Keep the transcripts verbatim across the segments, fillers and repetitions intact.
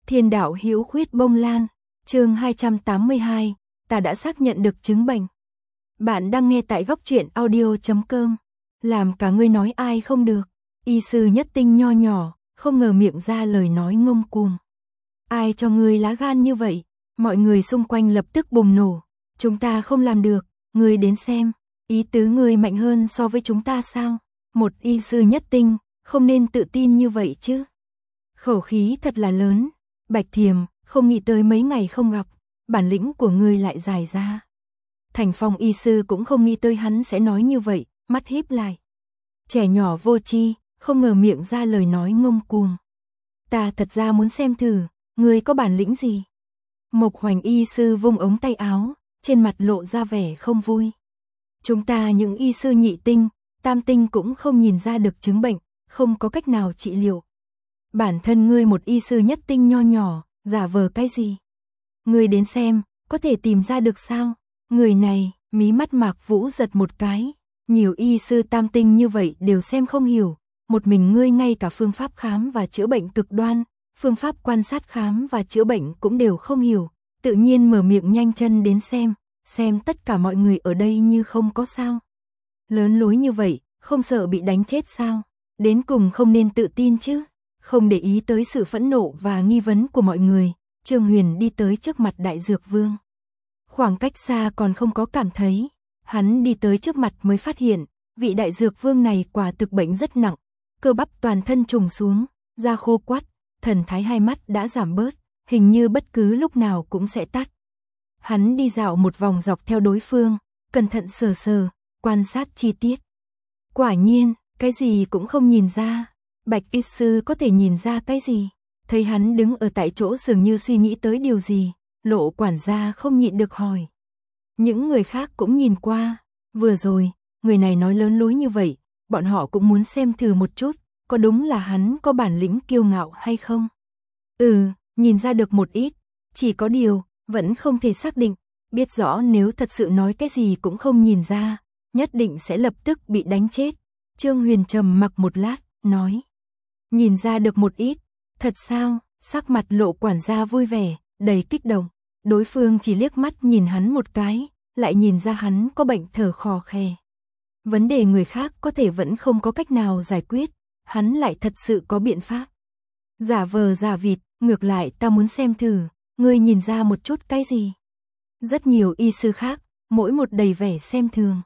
Thiên đạo hữu khuyết bông lan, chương hai trăm tám mươi hai, ta đã xác nhận được chứng bệnh. Bạn đang nghe tại góc truyện audio chấm com. Làm cả ngươi nói ai không được. Y sư Nhất Tinh nho nhỏ, không ngờ miệng ra lời nói ngông cuồng. Ai cho ngươi lá gan như vậy? Mọi người xung quanh lập tức bùng nổ. Chúng ta không làm được, ngươi đến xem. Ý tứ ngươi mạnh hơn so với chúng ta sao? Một y sư Nhất Tinh, không nên tự tin như vậy chứ. Khẩu khí thật là lớn. Bạch Thiềm, không nghĩ tới mấy ngày không gặp, bản lĩnh của ngươi lại dài ra. Thành Phong y sư cũng không nghĩ tới hắn sẽ nói như vậy, mắt híp lại. Trẻ nhỏ vô tri, không ngờ miệng ra lời nói ngông cuồng. Ta thật ra muốn xem thử, ngươi có bản lĩnh gì? Mộc Hoành y sư vung ống tay áo, trên mặt lộ ra vẻ không vui. Chúng ta những y sư nhị tinh, tam tinh cũng không nhìn ra được chứng bệnh, không có cách nào trị liệu. Bản thân ngươi một y sư nhất tinh nho nhỏ, giả vờ cái gì? Ngươi đến xem, có thể tìm ra được sao? Người này, mí mắt Mạc Vũ giật một cái, nhiều y sư tam tinh như vậy đều xem không hiểu, một mình ngươi ngay cả phương pháp khám và chữa bệnh cực đoan, phương pháp quan sát khám và chữa bệnh cũng đều không hiểu, tự nhiên mở miệng nhanh chân đến xem, xem tất cả mọi người ở đây như không có sao. Lớn lối như vậy, không sợ bị đánh chết sao? Đến cùng không nên tự tin chứ? Không để ý tới sự phẫn nộ và nghi vấn của mọi người, Trương Huyền đi tới trước mặt Đại Dược Vương. Khoảng cách xa còn không có cảm thấy, hắn đi tới trước mặt mới phát hiện, vị Đại Dược Vương này quả thực bệnh rất nặng, cơ bắp toàn thân trùng xuống, da khô quắt, thần thái hai mắt đã giảm bớt, hình như bất cứ lúc nào cũng sẽ tắt. Hắn đi dạo một vòng dọc theo đối phương, cẩn thận sờ sờ, quan sát chi tiết. Quả nhiên, cái gì cũng không nhìn ra. Bạch y sư có thể nhìn ra cái gì? Thấy hắn đứng ở tại chỗ dường như suy nghĩ tới điều gì, Lộ quản gia không nhịn được hỏi. Những người khác cũng nhìn qua, vừa rồi, người này nói lớn lối như vậy, bọn họ cũng muốn xem thử một chút, có đúng là hắn có bản lĩnh kiêu ngạo hay không? Ừ, nhìn ra được một ít, chỉ có điều, vẫn không thể xác định, biết rõ nếu thật sự nói cái gì cũng không nhìn ra, nhất định sẽ lập tức bị đánh chết. Trương Huyền trầm mặc một lát, nói. Nhìn ra được một ít, thật sao? Sắc mặt Lộ quản gia vui vẻ, đầy kích động. Đối phương chỉ liếc mắt nhìn hắn một cái, lại nhìn ra hắn có bệnh thở khò khè. Vấn đề người khác có thể vẫn không có cách nào giải quyết, hắn lại thật sự có biện pháp. Giả vờ giả vịt, ngược lại ta muốn xem thử, ngươi nhìn ra một chút cái gì? Rất nhiều y sư khác, mỗi một đầy vẻ xem thường.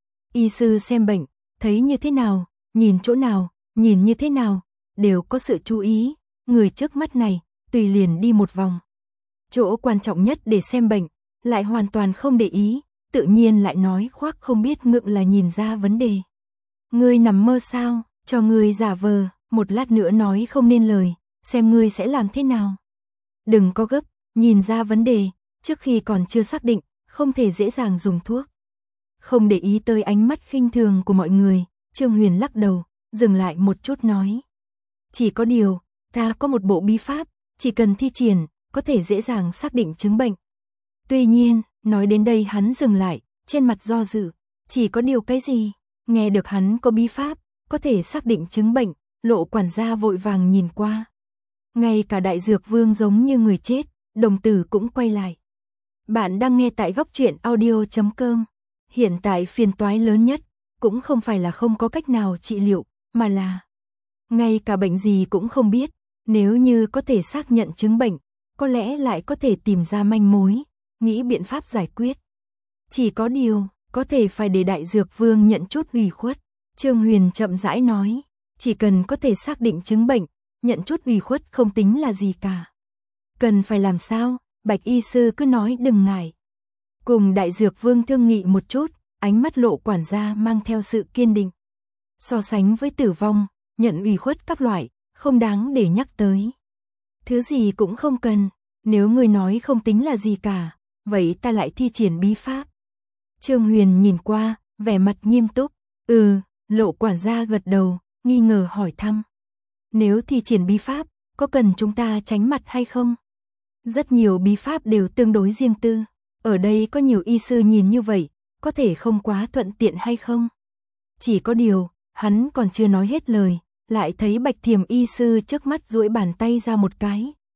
Y sư xem bệnh, thấy như thế nào, nhìn chỗ nào, nhìn như thế nào, đều có sự chú ý, người trước mắt này, tùy liền đi một vòng. Chỗ quan trọng nhất để xem bệnh, lại hoàn toàn không để ý, tự nhiên lại nói khoác không biết ngượng là nhìn ra vấn đề. Ngươi nằm mơ sao, cho ngươi giả vờ, một lát nữa nói không nên lời, xem ngươi sẽ làm thế nào. Đừng có gấp, nhìn ra vấn đề, trước khi còn chưa xác định, không thể dễ dàng dùng thuốc. Không để ý tới ánh mắt khinh thường của mọi người, Trương Huyền lắc đầu, dừng lại một chút nói. Chỉ có điều, ta có một bộ bí pháp, chỉ cần thi triển, có thể dễ dàng xác định chứng bệnh. Tuy nhiên, nói đến đây hắn dừng lại, trên mặt do dự, chỉ có điều cái gì? Nghe được hắn có bí pháp, có thể xác định chứng bệnh, Lộ quản gia vội vàng nhìn qua. Ngay cả Đại Dược Vương giống như người chết, đồng tử cũng quay lại. Bạn đang nghe tại góc truyện audio chấm com. Hiện tại phiền toái lớn nhất, cũng không phải là không có cách nào trị liệu, mà là ngay cả bệnh gì cũng không biết, nếu như có thể xác nhận chứng bệnh, có lẽ lại có thể tìm ra manh mối, nghĩ biện pháp giải quyết. Chỉ có điều, có thể phải để Đại Dược Vương nhận chút ủy khuất. Trương Huyền chậm rãi nói, chỉ cần có thể xác định chứng bệnh, nhận chút ủy khuất không tính là gì cả. Cần phải làm sao? Bạch y sư cứ nói đừng ngại. Cùng Đại Dược Vương thương nghị một chút, ánh mắt Lộ quản gia mang theo sự kiên định. So sánh với tử vong, nhận ủy khuất các loại, không đáng để nhắc tới. Thứ gì cũng không cần, nếu người nói không tính là gì cả, vậy ta lại thi triển bí pháp. Trương Huyền nhìn qua, vẻ mặt nghiêm túc, ừ, Lộ quản gia gật đầu, nghi ngờ hỏi thăm. Nếu thi triển bí pháp, có cần chúng ta tránh mặt hay không? Rất nhiều bí pháp đều tương đối riêng tư, ở đây có nhiều y sư nhìn như vậy, có thể không quá thuận tiện hay không? Chỉ có điều, hắn còn chưa nói hết lời, lại thấy Bạch Thiềm y sư trước mắt duỗi bàn tay ra một cái,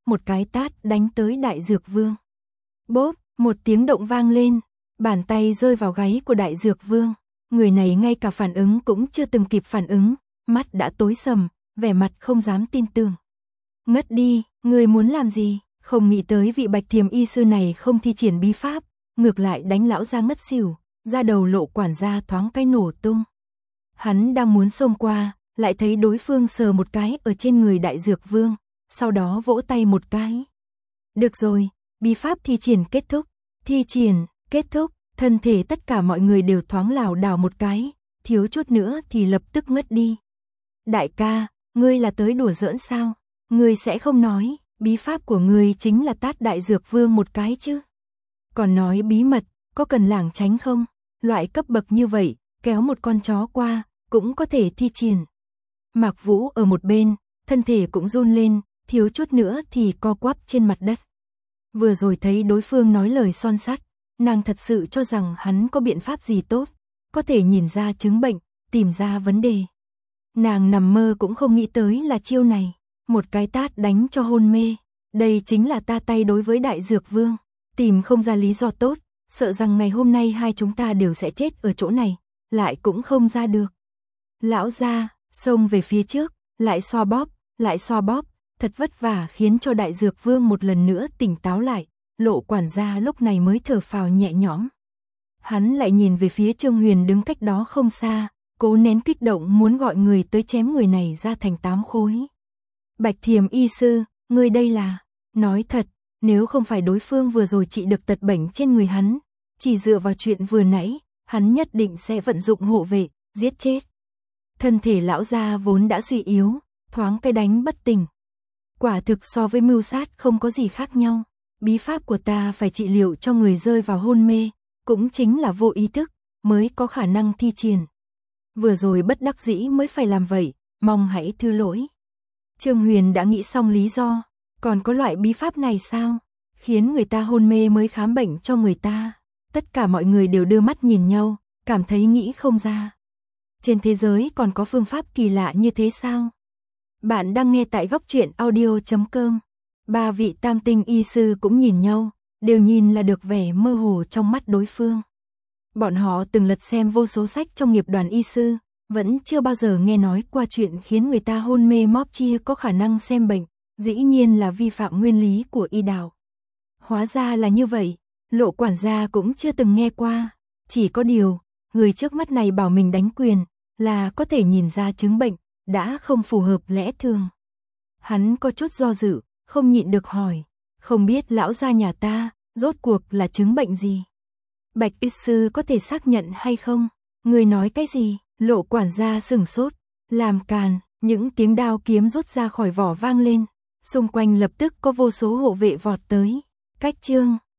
một cái tát đánh tới Đại Dược Vương. Bốp, một tiếng động vang lên, bàn tay rơi vào gáy của Đại Dược Vương. Người này ngay cả phản ứng cũng chưa từng kịp phản ứng, mắt đã tối sầm, vẻ mặt không dám tin tưởng. Ngất đi, người muốn làm gì? Không nghĩ tới vị Bạch Thiềm y sư này không thi triển bí pháp, ngược lại đánh lão ra ngất xỉu, ra đầu Lộ quản gia thoáng cái nổ tung. Hắn đang muốn xông qua, lại thấy đối phương sờ một cái ở trên người Đại Dược Vương, sau đó vỗ tay một cái. Được rồi, bí pháp thi triển kết thúc, thi triển, kết thúc, thân thể tất cả mọi người đều thoáng lảo đảo một cái, thiếu chút nữa thì lập tức ngất đi. Đại ca, ngươi là tới đùa giỡn sao? Ngươi sẽ không nói, bí pháp của ngươi chính là tát Đại Dược Vương một cái chứ? Còn nói bí mật, có cần lảng tránh không? Loại cấp bậc như vậy, kéo một con chó qua, cũng có thể thi triển. Mạc Vũ ở một bên, thân thể cũng run lên, thiếu chút nữa thì co quắp trên mặt đất. Vừa rồi thấy đối phương nói lời son sắt, nàng thật sự cho rằng hắn có biện pháp gì tốt, có thể nhìn ra chứng bệnh, tìm ra vấn đề. Nàng nằm mơ cũng không nghĩ tới là chiêu này, một cái tát đánh cho hôn mê. Đây chính là ta tay đối với Đại Dược Vương, tìm không ra lý do tốt, sợ rằng ngày hôm nay hai chúng ta đều sẽ chết ở chỗ này, lại cũng không ra được. Lão gia xông về phía trước, lại xoa bóp, lại xoa bóp, thật vất vả khiến cho Đại Dược Vương một lần nữa tỉnh táo lại, Lộ quản gia lúc này mới thở phào nhẹ nhõm. Hắn lại nhìn về phía Trương Huyền đứng cách đó không xa, cố nén kích động muốn gọi người tới chém người này ra thành tám khối. Bạch Thiềm y sư, ngươi đây là, nói thật, nếu không phải đối phương vừa rồi trị được tật bệnh trên người hắn, chỉ dựa vào chuyện vừa nãy, hắn nhất định sẽ vận dụng hộ vệ, giết chết. Thân thể lão gia vốn đã suy yếu, thoáng cái đánh bất tỉnh. Quả thực so với mưu sát không có gì khác nhau. Bí pháp của ta phải trị liệu cho người rơi vào hôn mê, cũng chính là vô ý thức, mới có khả năng thi triển. Vừa rồi bất đắc dĩ mới phải làm vậy, mong hãy thứ lỗi. Trương Huyền đã nghĩ xong lý do, còn có loại bí pháp này sao? Khiến người ta hôn mê mới khám bệnh cho người ta. Tất cả mọi người đều đưa mắt nhìn nhau, cảm thấy nghĩ không ra. Trên thế giới còn có phương pháp kỳ lạ như thế sao? Bạn đang nghe tại góc truyện audio chấm com. Ba vị tam tinh y sư cũng nhìn nhau, đều nhìn là được vẻ mơ hồ trong mắt đối phương. Bọn họ từng lật xem vô số sách trong nghiệp đoàn y sư, vẫn chưa bao giờ nghe nói qua chuyện khiến người ta hôn mê móp chia có khả năng xem bệnh, dĩ nhiên là vi phạm nguyên lý của y đạo. Hóa ra là như vậy, Lộ quản gia cũng chưa từng nghe qua, chỉ có điều, người trước mắt này bảo mình đánh quyền, là có thể nhìn ra chứng bệnh, đã không phù hợp lẽ thường. Hắn có chút do dự, không nhịn được hỏi, không biết lão gia nhà ta, rốt cuộc là chứng bệnh gì? Bạch y sư có thể xác nhận hay không? Người nói cái gì? Lộ quản gia sửng sốt, làm càn, những tiếng đao kiếm rút ra khỏi vỏ vang lên, xung quanh lập tức có vô số hộ vệ vọt tới. Cách chương